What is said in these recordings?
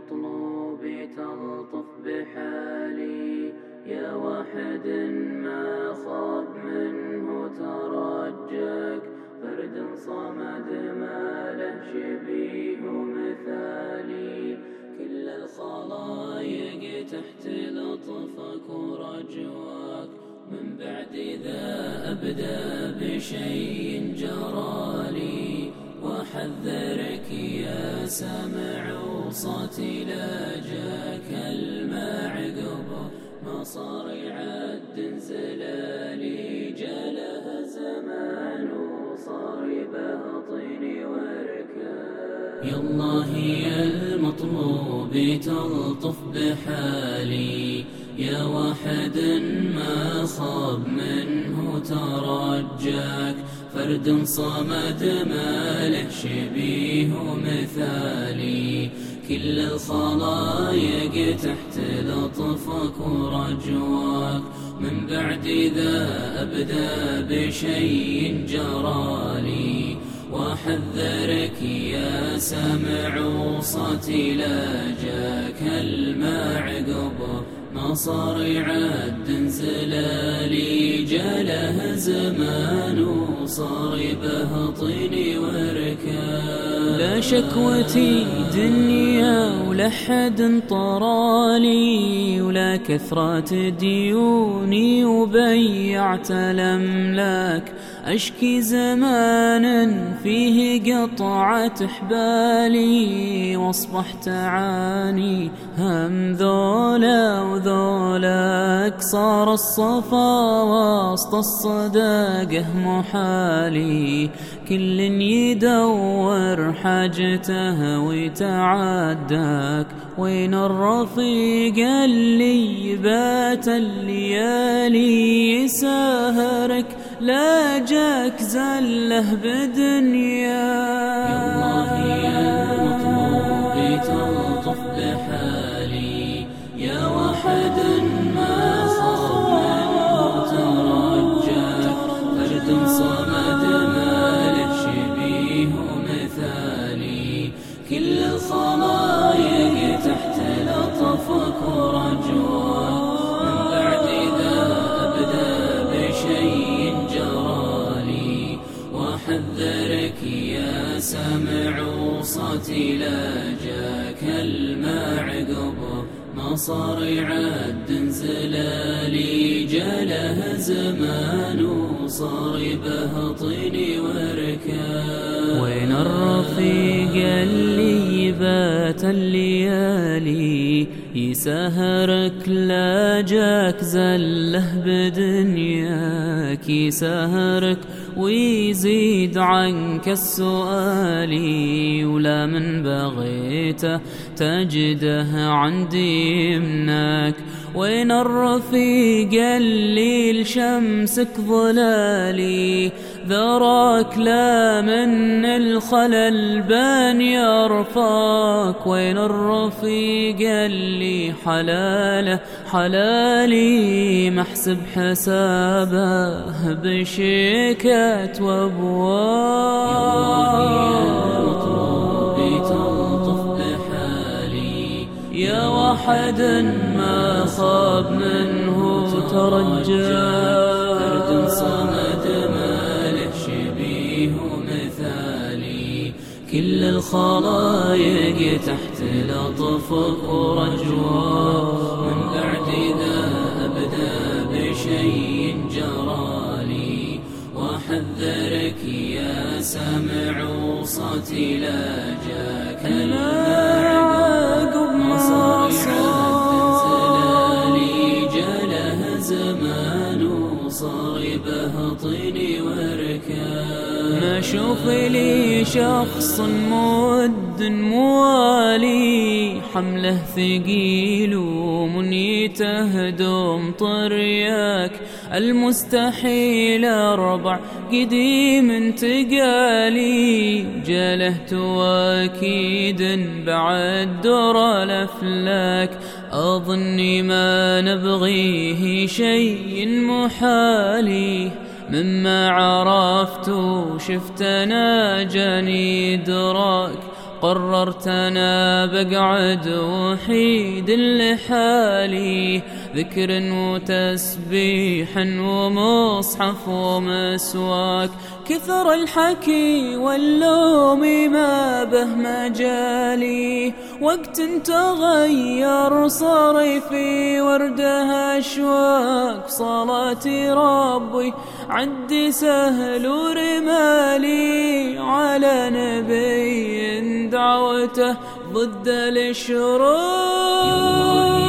المطلوب تلطف بحالي، يا واحد ما خاب منه ترجك، فرد صمد ما له شبيه مثالي. كل الخلايق تحت لطفك ورجواك، من بعد ذا أبدأ بشيء جرالي، وأحذرك يا سمع وصوتي لاجاك الماء عقبه مصارع زلالي، جاله زمان وصار يبهطني وركاب. يالله يا المطلوب تلطف بحالي، يا واحد ما خاب منه ترجاك، فرد صمد ما له شبيه مثالي. كل الخلايق تحت لطفك ورجواك، من بعد ذا أبدأ بشيء جرالي، وأحذرك يا سمع وصوتي لاجاك الماء عقبه مصارع زلالي، جاله زمان وصار يبهطني وركاب. لا شكوتي دنيا ولا حد طرالي، ولا كثرة ديوني وبيعت الأملاك، أشكي زمان فيه قطعت حبالي، واصبحت أعاني هم ذولا وذولاك، صار الصفا وسط الصداقة محالي، كل يدور حاجته ويتعداك، وين الرفيق اللي بات الليالي يسهرك، لا جاك زله بدنياك. يالله يا المطلوب تلطف بحالي، يا واحد ما خاب منه ترجاك، فرد صمد ما له شبيه مثالي. كل الخلايق تحت لطفك ورجواك، من بعد ذا أبدأ بشيء جرالي، وأحذرك يا سمع وصوتي لاجاك الماء عقبه مصارع زلالي، جاله زمان وصار يبهطني وركاب. وين الرفيق اللي يبات الليالي يسهرك، لا جاك زله بدنياك، يسهرك ويزيد عنك السؤالي، ولا من بغيته تجده عندي يمناك. وين الرفيق اللي لشمسك ظلالي، ذراك لا من الخلل بان يرفاك. وين الرفيق اللي حلاله حلالي، محسب حسابه بشيكات وابواب. يالله يا المطلوب تلطف بحالي، يا واحد ما خاب منه ترجاك، فرد صمد ما له شبيه مثالي. كل الخلايق تحت لطفك ورجواك، من بعد ذا أبدأ بشيء جرالي، وأحذرك يا سمع وصوتي لاجاك الماء عقب مصارع زلالي، جاله زمان وصار يبهطني وركاب. ما شوف لي شخص مد موالي، حمله ثقيل ومنيته دوم طرياك، المستحيل أربع قديم تقالي، جاله تواكيد بعد در الأفلاك، أظني ما نبغيه شيء محالي، مما عرفت وشفت أنا جاني دراك، قررت أنا بقعد وحيد لحالي، ذكر وتسبيح ومصحف ومسواك، كثر الحكي واللوم ما به مجالي، وقت تغير صار في ورده أشواق، صلاتي ربي عدي سهل ورمالي، على نبي دعوته ضد الشرور.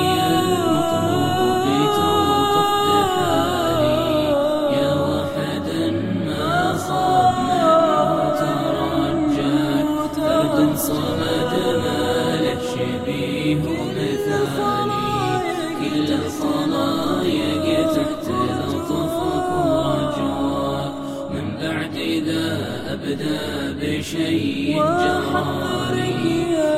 صمد ما له شبيه مثالي، كل الخلايق تحت لطفك ورجواك، من بعد ذا أبدأ بشيء جراري،